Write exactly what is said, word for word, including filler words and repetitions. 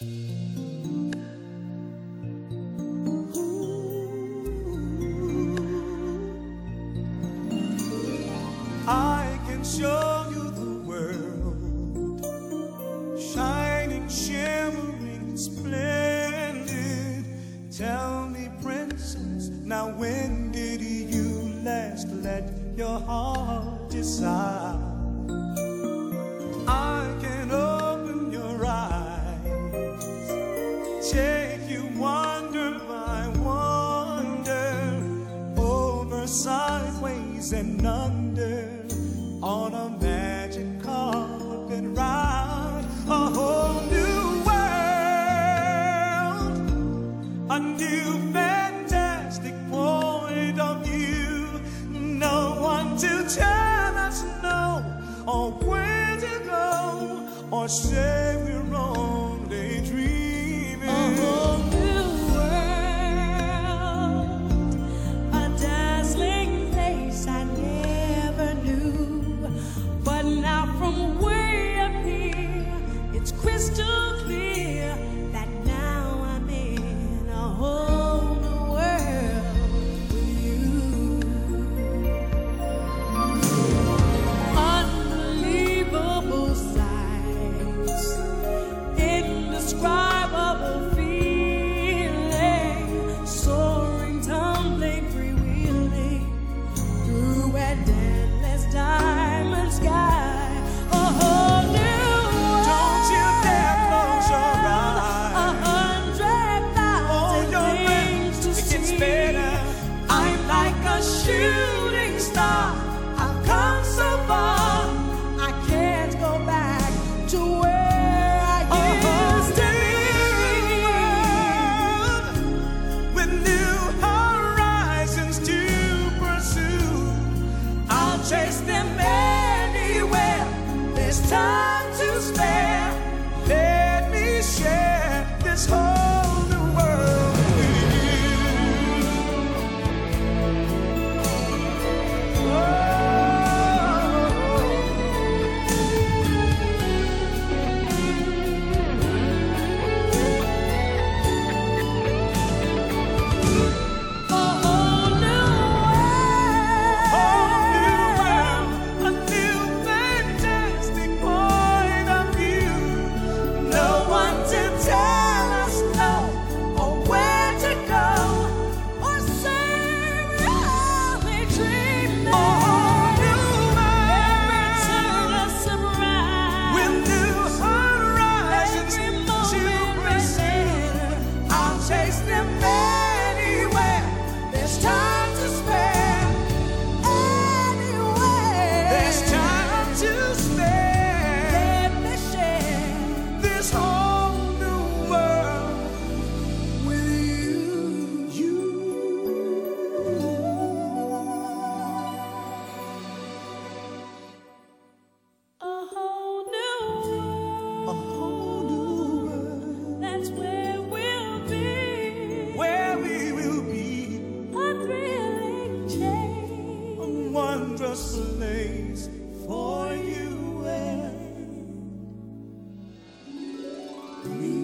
I can show you the world, shining, shimmering, splendid. Tell me, princess, now when did you last let your heart decide? I can open your eyes, take you wonder by wonder, over, sideways, and under, on a magic carpet ride, a whole new world, a new fantastic point of view. No one to tell us no, or where to go, or say we're only dreaming. A whole new world, a dazzling place I never knew. But now from way up here, it's crystal clear that now I'm in a whole new world with you. Unbelievable sights, indescribable feeling, soaring, tumbling, freewheeling through an endless diamond sky. A whole new world. Don't you dare close your A eyes. hundred thousand Oh, your things to it gets see. better. I'm like a shooting star. I've come so far. I can't go back to where I A whole used to new world, with new horizons to pursue. I'll chase them anywhere. There's time to spare. Let me share this whole new world with you. A whole new Whole new world. world, a new fantastic point of view. No one to tell us no, or where to go, or say we're only dreaming. A whole new Every world, turn a surprise. with new horizons Every to moment pursue. I'll chase them anywhere. There's time to spare. Anywhere. There's time to spare. Let me share This whole new world with you. You. a whole new world. A whole new world That's where we'll be. where we will be, A thrilling change. a wondrous place for you and me.